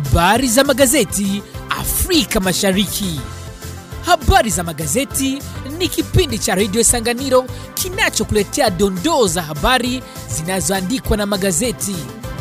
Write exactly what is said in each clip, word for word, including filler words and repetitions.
Habari za magazeti Afrika Mashariki. Habari za magazeti ni kipindi cha Radio Sanganiro kinachokuletea dondoo za habari zinazoandikwa na magazeti.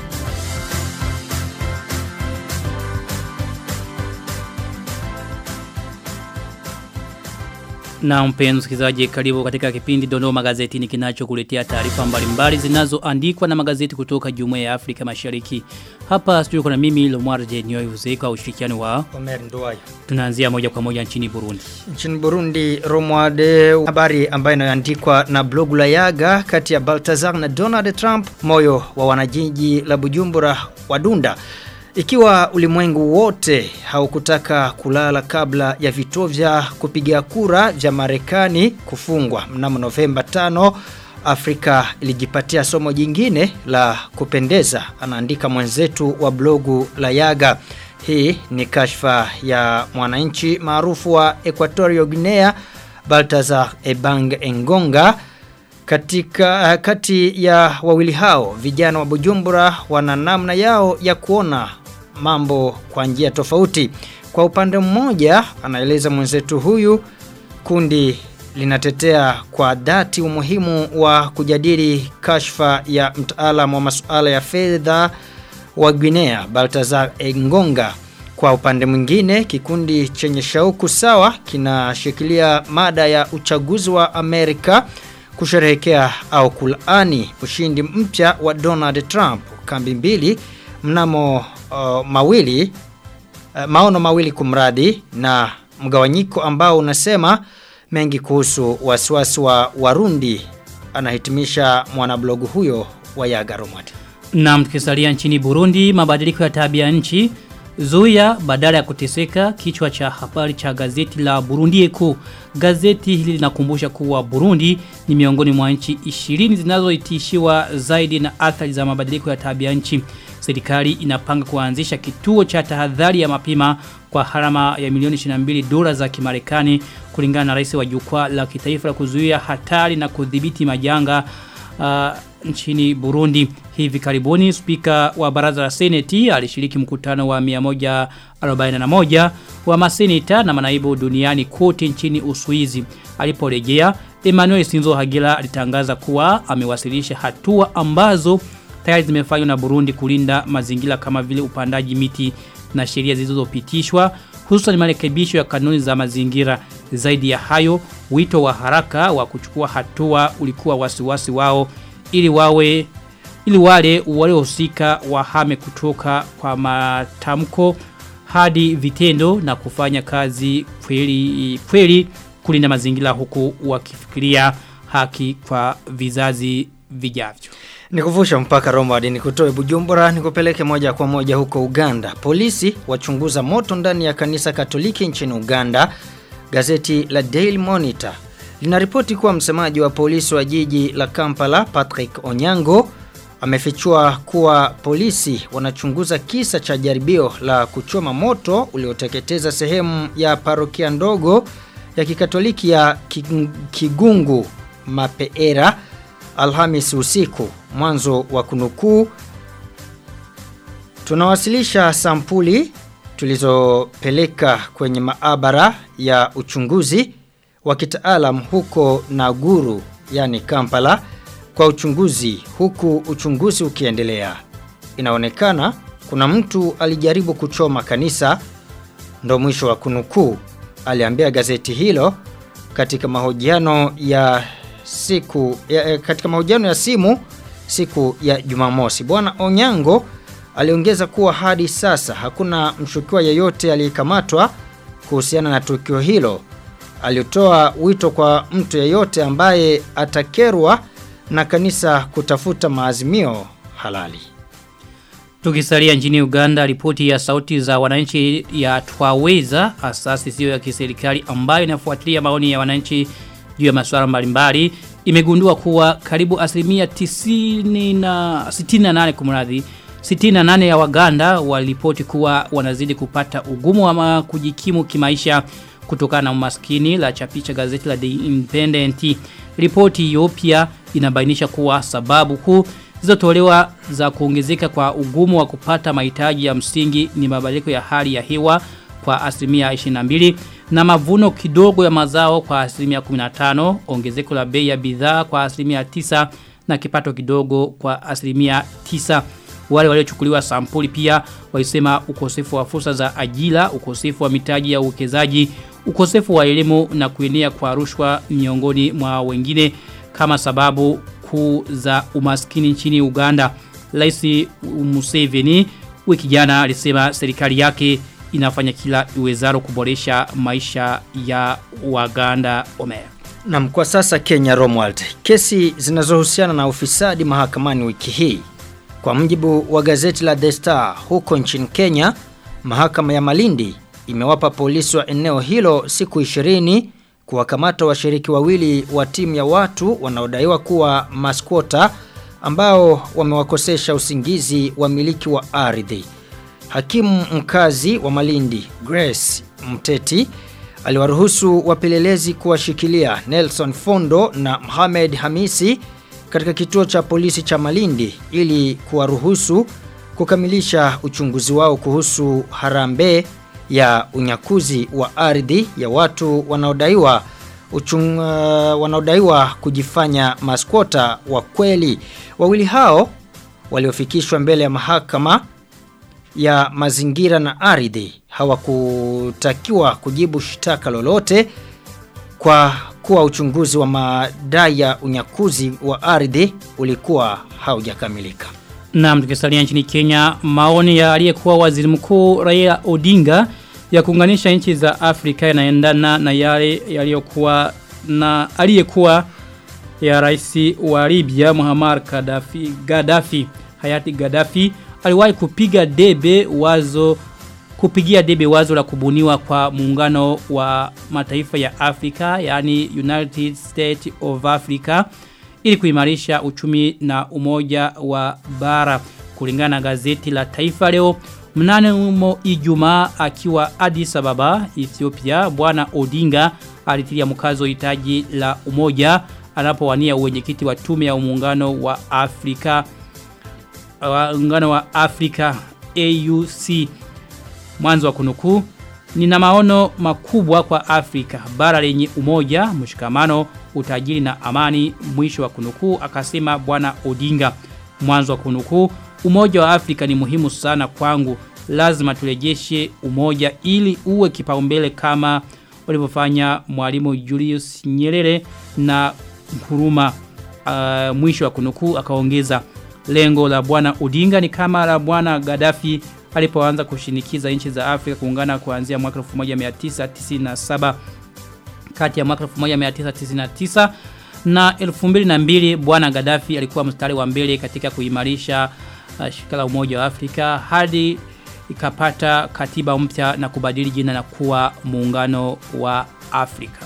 Na mpenzi msikilizaji, karibu katika kipindi Dondoo Magazetini kinachokuletea taarifa mbalimbali zinazoandikwa na magazeti kutoka Jumuiya ya Afrika Mashariki. Hapa studio kuna mimi Lomar Jenyo Yuzeka au ushirikiano wa Omer Nduwayo. Tunaanzia moja kwa moja nchini Burundi. Nchini Burundi, Romwade, habari ambayo inaandikwa na blogu la Yaga kati ya Baltazar na Donald Trump, moyo wa wanajiji la Bujumbura wadunda. Ikiwa ulimwengu wote haukutaka kulala kabla ya vituo vya kupigia kura vya Marekani kufungwa mnamo Novemba tano, Afrika ilijipatia somo jingine la kupendeza, anaandika mwenzetu wa blogu la Yaga. Hii ni kashfa ya mwananchi maarufu wa Equatorial Guinea Baltazar Ebang Engonga. Katika kati ya wawili hao, vijana wa Bujumbura wana namna yao ya kuona mambo kwa njia tofauti. Kwa upande mmoja, anaeleza mwenzetu huyu, kundi linatetea kwa dhati umuhimu wa kujadili kashfa ya mtaalamu wa masuala ya fedha wa Guinea Baltazar Engonga. Kwa upande mwingine, kikundi chenye shauku sawa kinashikilia mada ya uchaguzi wa Amerika kusherehekea au kulaani ushindi mpya wa Donald Trump. Kambi mbili mnamo uh, mawili uh, maono mawili kumradi na mgawanyiko ambao unasema mengi kuhusu wasiwasi wa Warundi, anahitimisha mwanablogu huyo wa Yaga Romwade. Na mkisalia nchini Burundi, mabadiliko ya tabia nchi zuia badala ya kuteseka, kichwa cha habari cha gazeti la Burundi Eko. Gazeti hili linakumbusha kuwa Burundi ni miongoni mwa nchi ishirini zinazoitishiwa zaidi na athari za mabadiliko ya tabia nchi. Serikali inapanga kuanzisha kituo cha tahadhari ya mapema kwa harama ya milioni ishirini na mbili dola za Kimarekani, kulingana na rais wa jukwaa la kitaifa la kuzuia hatari na kudhibiti majanga uh, nchini Burundi. Hivi karibuni spika wa baraza la seneti alishiriki mkutano wa mia moja arobaini na moja wa maseneta na manaibu duniani kote nchini Uswizi. Aliporejea, Emmanuel Sinzo Hagila alitangaza kuwa amewasilisha hatua ambazo tayari zimefanywa na Burundi kulinda mazingira kama vile upandaji miti na sheria zilizopitishwa, hususan marekebisho ya kanuni za mazingira. Zaidi ya hayo, wito wa haraka wa kuchukua hatua ulikuwa wasiwasi wao ili wawe ili wale waliohusika wahame kutoka kwa matamko hadi vitendo na kufanya kazi kweli kweli kulinda mazingira, huku wakifikiria haki kwa vizazi vijavyo. Nikuvusha mpaka Roma hadi nikutoe Bujumbura nikupeleke moja kwa moja huko Uganda. Polisi wachunguza moto ndani ya kanisa Katoliki nchini Uganda. Gazeti la Daily Monitor linaripoti kuwa msemaji wa polisi wa jiji la Kampala Patrick Onyango amefichua kuwa polisi wanachunguza kisa cha jaribio la kuchoma moto ulioteketeza sehemu ya parokia ndogo ya Kikatoliki ya Kigungu Mapeera Alhamisi usiku. Mwanzo wa kunukuu, tunawasilisha sampuli tulizopeleka kwenye maabara ya uchunguzi wa kitaalam huko Naguru, yani Kampala, kwa uchunguzi, huku uchunguzi ukiendelea. Inaonekana kuna mtu alijaribu kuchoma kanisa, ndo mwisho wa kunukuu, aliambia gazeti hilo katika mahojiano ya siku ya, katika mahojiano ya simu siku ya Jumamosi. Bwana Onyango aliongeza kuwa hadi sasa hakuna mshukiwa yeyote aliyekamatwa kuhusiana na tukio hilo. Alitoa wito kwa mtu yeyote ambaye atakerwa na kanisa kutafuta maazimio halali. Tukisalia nchini Uganda, ripoti ya sauti za wananchi ya Twaweza, asasi sio ya kiserikali ambayo inafuatilia maoni ya wananchi juu ya masuala mbalimbali, imegundua kuwa karibu asilimia tisini na sitini na nane kumradhi sitini na nane ya Waganda walipoti kuwa wanazidi kupata ugumu wa kujikimu kimaisha kutokana na umaskini, la chapisha gazeti la The Independent. Ripoti hiyo pia inabainisha kuwa sababu kuu zilizotolewa za kuongezeka kwa ugumu wa kupata mahitaji ya msingi ni mabadiliko ya hali ya hewa kwa asilimia ishirini na mbili na mavuno kidogo ya mazao kwa asilimia kumi na tano, ongezeko la bei ya bidhaa kwa asilimia tisa na kipato kidogo kwa asilimia tisa. Wale waliochukuliwa sampuli pia walisema ukosefu wa fursa za ajira, ukosefu wa mitaji ya uwekezaji, ukosefu wa elimu na kuenea kwa rushwa miongoni mwa wengine kama sababu kuu za umaskini nchini Uganda. Rais Museveni wiki jana alisema serikali yake inafanya kila iwezalo kuboresha maisha ya Waganda. Omer. Na kwa sasa Kenya, Romwald, kesi zinazohusiana na ufisadi mahakamani wiki hii. Kwa mjibu wa gazeti la The Star, huko nchini Kenya, mahakama ya Malindi imewapa polisi wa eneo hilo siku ishirini kuwakamata washiriki wawili wa timu ya watu wanaodaiwa kuwa maskwota ambao wamewakosesha usingizi wamiliki wa ardhi. Hakimu mkazi wa Malindi, Grace Mteti, aliwaruhusu wapelelezi kuwashikilia Nelson Fondo na Mohamed Hamisi katika kituo cha polisi cha Malindi ili kuwaruhusu kukamilisha uchunguzi wao kuhusu harambee ya unyakuzi wa ardhi ya watu wanaodaiwa uchung, uh, wanaodaiwa kujifanya maskwota wa kweli. Wawili hao waliofikishwa mbele ya mahakama ya mazingira na ardhi hawakutakiwa kujibu shtaka lolote kwa kuwa uchunguzi wa madai ya unyakuzi wa ardhi ulikuwa haujakamilika. Na tukisalia nchini Kenya, maoni ya aliyekuwa waziri mkuu Raila Odinga ya kuunganisha nchi za Afrika yanaendana na yale yaliyokuwa na aliyekuwa ya rais wa Libya Muammar Gaddafi. Gaddafi hayati Gaddafi aliwahi kupiga debe wazo kupigia debe wazo la kubuniwa kwa muungano wa mataifa ya Afrika, yani United States of Africa, ili kuimarisha uchumi na umoja wa bara. Kulingana na gazeti la Taifa Leo, mnane umo Ijumaa akiwa Addis Ababa, Ethiopia, Bwana Odinga alitilia mkazo hitaji la umoja anapowania uwenyekiti wa tume ya muungano wa Afrika muungano wa Afrika A U C. Mwanzo wa kunukuu, nina maono makubwa kwa Afrika, bara lenye umoja, mshikamano, utajiri na amani, mwisho wa kunukuu, akasema Bwana Odinga. Mwanzo wa kunukuu, umoja wa Afrika ni muhimu sana kwangu, lazima turejeshe umoja ili uwe kipaumbele kama walivyofanya Mwalimu Julius Nyerere na Nkrumah. Uh, mwisho wa kunukuu, akaongeza lengo la Bwana Odinga ni kama la Bwana Gaddafi alipoanza kushinikiza nchi za Afrika kuungana kuanzia mwaka elfu moja mia tisa tisini na saba. Kati ya mwaka elfu moja mia tisa tisini na tisa na elfu mbili na mbili Bwana Gaddafi alikuwa mstari wa mbele katika kuimarisha uh, shirika la umoja wa Afrika hadi ikapata katiba mpya na kubadili jina na kuwa muungano wa Afrika.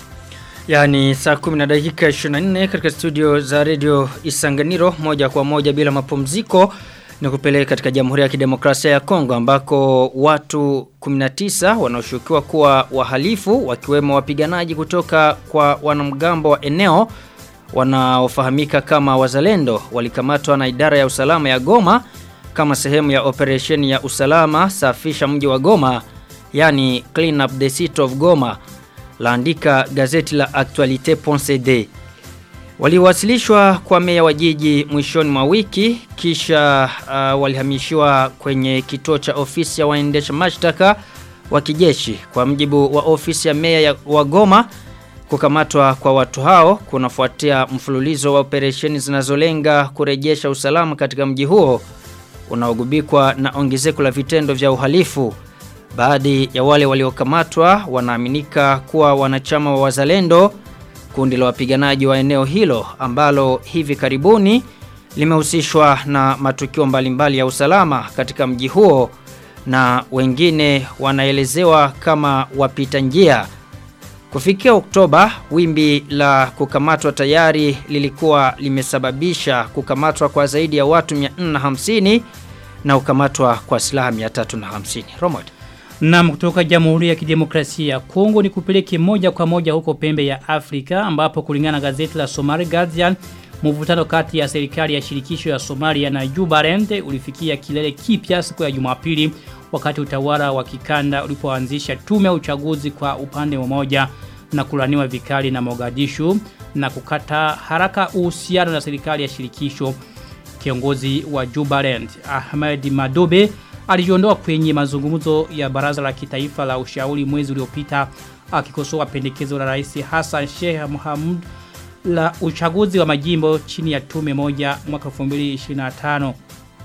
Yani saa kumi na dakika ishirini na nne katika studio za Radio Isanganiro, moja kwa moja bila mapumziko ni kupeleka katika Jamhuri ya Kidemokrasia ya Kongo ambako watu kumi na tisa wanaoshukiwa kuwa wahalifu wakiwemo wapiganaji kutoka kwa wanamgambo wa eneo wanaofahamika kama Wazalendo walikamatwa na idara ya usalama ya Goma kama sehemu ya operation ya usalama safisha mji wa Goma, yani clean up the city of Goma, laandika gazeti la Actualité.cd. Waliwasilishwa kwa meya wa jiji mwishoni mwa wiki kisha uh, walihamishiwa kwenye kituo cha ofisi ya waendesha mashtaka wa kijeshi. Kwa mjibu wa ofisi ya meya wa Goma, kukamatwa kwa watu hao kunafuatia mfululizo wa operesheni zinazolenga kurejesha usalama katika mji huo unaogubikwa na ongezeko la vitendo vya uhalifu. Baadhi ya wale waliokamatwa wanaaminika kuwa wanachama wa Wazalendo, kundi la wapiganaji wa eneo hilo ambalo hivi karibuni limehusishwa na matukio mbalimbali ya usalama katika mji huo, na wengine wanaelezewa kama wapita njia. Kufikia Oktoba, wimbi la kukamatwa tayari lilikuwa limesababisha kukamatwa kwa zaidi ya watu mia nne na hamsini na kukamatwa kwa silaha mia tatu na hamsini. Romod. Na kutoka Jamhuri ya Kidemokrasia ya Kongo ni kupeleke moja kwa moja huko pembe ya Afrika ambapo kulingana na gazeti la Somali Guardian, Mvutano kati ya serikali ya shirikisho ya Somalia na Jubaland ulifikia kilele kipya siku ya Jumapili wakati utawala wa kikanda ulipoanzisha tume ya uchaguzi kwa upande mmoja na kulaniwa vikali na Mogadishu na kukata haraka uhusiano na serikali ya shirikisho. Kiongozi wa Jubaland Ahmed Madobe alijiondoa kwenye mazungumzo ya baraza la kitaifa la ushauri mwezi uliopita akikosoa pendekezo la Rais Hassan Sheikh Mohamud la uchaguzi wa majimbo chini ya tume moja mwaka elfu mbili ishirini na tano.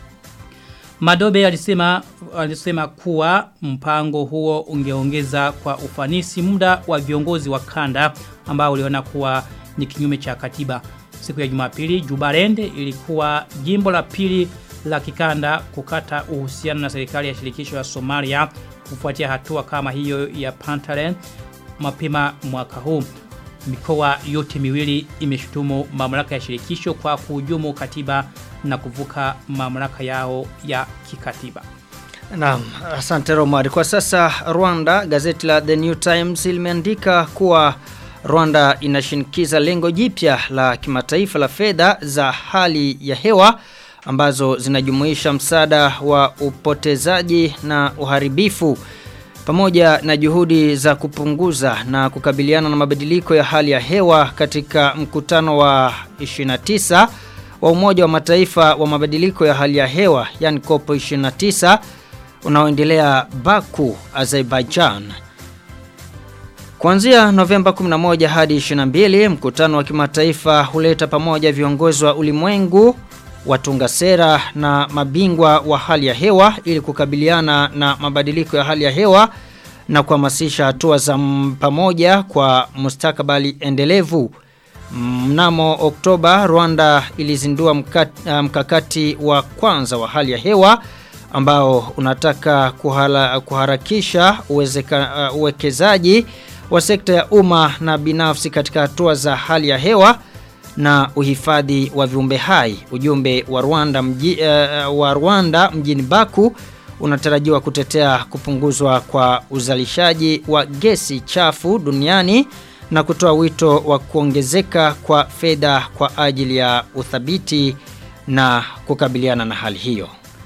Madobe alisema alisema kuwa mpango huo ungeongeza kwa ufanisi muda wa viongozi wa kanda ambao uliona kuwa ni kinyume cha katiba. Siku ya Jumapili, Jubaland ilikuwa jimbo la pili la kikanda kukata uhusiano na serikali ya shirikisho ya Somalia kufuatia hatua kama hiyo ya Puntland mapema mwaka huu. Mikoa yote miwili imeshutumu mamlaka ya shirikisho kwa kuhujumu katiba na kuvuka mamlaka yao ya kikatiba. Naam, asante Romari. Kwa sasa Rwanda, gazeti la The New Times limeandika kuwa Rwanda inashinikiza lengo jipya la kimataifa la fedha za hali ya hewa ambazo zinajumuisha msaada wa upotezaji na uharibifu pamoja na juhudi za kupunguza na kukabiliana na mabadiliko ya hali ya hewa katika mkutano wa ishirini na tisa wa Umoja wa Mataifa wa mabadiliko ya hali ya hewa, yani COP ishirini na tisa unaoendelea Baku, Azerbaijan. Kuanzia Novemba kumi na moja hadi ishirini na mbili, mkutano wa kimataifa huleta pamoja viongozi wa ulimwengu, watunga sera na mabingwa wa hali ya hewa ili kukabiliana na mabadiliko ya hali ya hewa na kuhamasisha hatua za pamoja kwa mustakabali endelevu. Mnamo Oktoba, Rwanda ilizindua mkati, mkakati wa kwanza wa hali ya hewa ambao unataka kuhala, kuharakisha uwezeka, uh, uwekezaji wa sekta ya umma na binafsi katika hatua za hali ya hewa na uhifadhi wa viumbe hai. Ujumbe wa Rwanda mji, uh, wa Rwanda mjini Baku unatarajiwa kutetea kupunguzwa kwa uzalishaji wa gesi chafu duniani na kutoa wito wa kuongezeka kwa fedha kwa ajili ya uthabiti na kukabiliana na hali hiyo.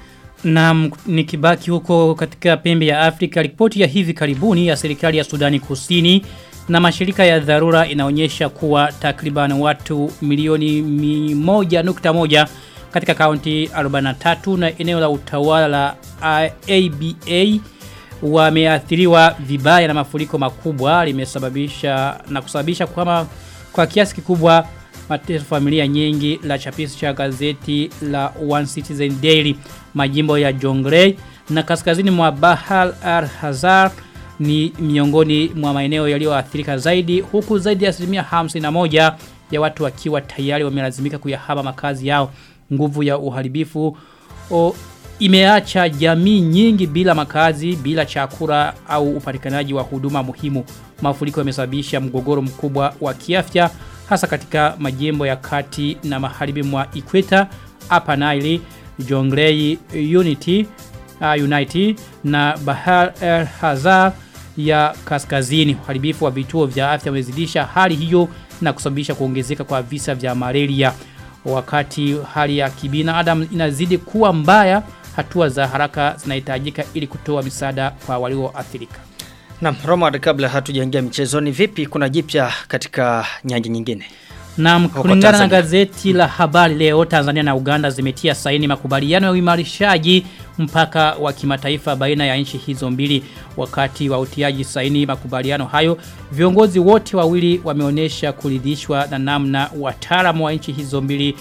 Na nikibaki huko katika pembe ya Afrika, ripoti ya hivi karibuni ya serikali ya Sudani Kusini na mashirika ya dharura inaonyesha kuwa takriban watu milioni moja nukta moja katika kaunti arobaini na tatu na eneo la utawala la A B A wameathiriwa vibaya na mafuriko makubwa limesababisha na kusababisha kwamba kwa kiasi kikubwa mateso familia nyingi. La chapisho cha gazeti la One Citizen Daily. Majimbo ya Jonglei na kaskazini mwa Bahar al-Hazar ni miongoni mwa maeneo yaliyoathirika zaidi, huku zaidi ya asilimia hamsini na moja ya watu wakiwa tayari wamelazimika kuyahama makazi yao. Nguvu ya uharibifu o, imeacha jamii nyingi bila makazi, bila chakula au upatikanaji wa huduma muhimu. Mafuriko yamesababisha mgogoro mkubwa wa kiafya hasa katika majimbo ya kati na magharibi mwa Ikweta, Upper Nile, Jonglei Unity, uh, Unity na Bahar el-Hazar ya kaskazini. Uharibifu wa vituo vya afya umezidisha hali hiyo na kusababisha kuongezeka kwa visa vya malaria. Wakati hali ya kibinadamu inazidi kuwa mbaya, hatua za haraka zinahitajika ili kutoa misaada kwa walioathirika. Naam, Romad, kabla hatujaingia michezoni, vipi kuna jipya katika nyanja nyingine? Naam, kulingana na gazeti la Habari Leo, Tanzania na Uganda zimetia saini makubaliano ya uimarishaji mpaka wa kimataifa baina ya nchi hizo mbili. Wakati wa utiaji saini makubaliano hayo, viongozi wote wawili wameonyesha kuridhishwa na namna wataalamu wa nchi hizo mbili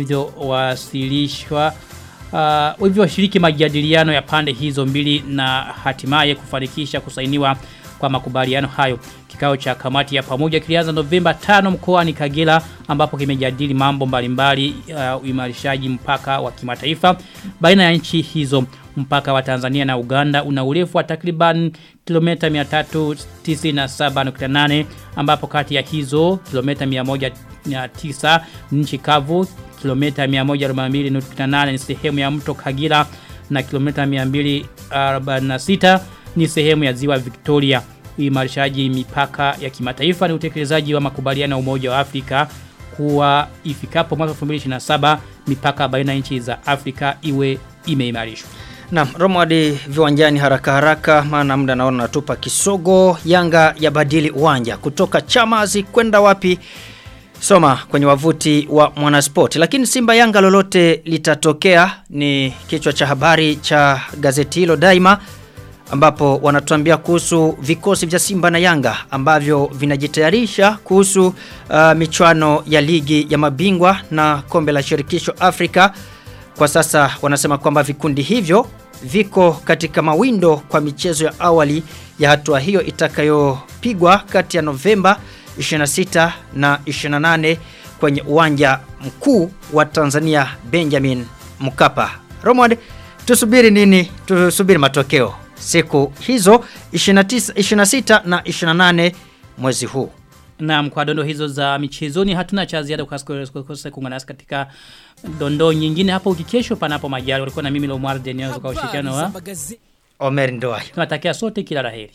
walivyowasilishwa uh, walivyoshiriki majadiliano ya pande hizo mbili na hatimaye kufanikisha kusainiwa kwa makubaliano hayo. Kikao cha kamati ya pamoja kilianza Novemba tano mkoani Kagera ambapo kimejadili mambo mbalimbali uh, uimarishaji mpaka wa kimataifa baina ya nchi hizo. Mpaka wa Tanzania na Uganda una urefu wa takriban kilomita mia tatu tisini na saba nukta nane ambapo kati ya hizo kilomita mia moja na tisa nchi kavu, kilomita mia moja arobaini na mbili nukta nane ni sehemu ya mto Kagera na kilomita mia mbili arobaini na sita ni sehemu ya ziwa Victoria. Uimarishaji mipaka ya kimataifa ni utekelezaji wa makubaliano ya Umoja wa Afrika kuwa ifikapo mwaka elfu mbili ishirini na saba mipaka baina ya nchi za Afrika iwe imeimarishwa. Naam, Romwadi viwanjani haraka haraka maana muda naona natupa kisogo. Yanga yabadili uwanja kutoka Chamazi kwenda wapi? Soma kwenye wavuti wa Mwanasport. Lakini Simba Yanga lolote litatokea ni kichwa cha habari cha gazeti hilo Daima, ambapo wanatuambia kuhusu vikosi vya Simba na Yanga ambavyo vinajitayarisha kuhusu uh, michuano ya ligi ya mabingwa na kombe la shirikisho Afrika. Kwa sasa wanasema kwamba vikundi hivyo viko katika mawindo kwa michezo ya awali ya hatua hiyo itakayopigwa kati ya Novemba ishirini na sita na ishirini na nane kwenye uwanja mkuu wa Tanzania Benjamin Mkapa. Romad, tusubiri nini? Tusubiri matokeo siku hizo ishirini na tisa, ishirini na sita na ishirini na nane mwezi huu. Naam, kwa dondo hizo za michezoni hatuna cha ziada ukose kuungana nasi katika dondo nyingine hapo ukikesho panapo majali. Ulikuwa na mimi Lomar Daniel kwa ushirikiano wa Omer Ndoa. Tunatakia sote kila laheri.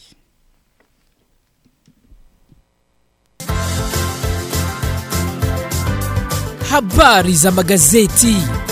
Habari za magazeti.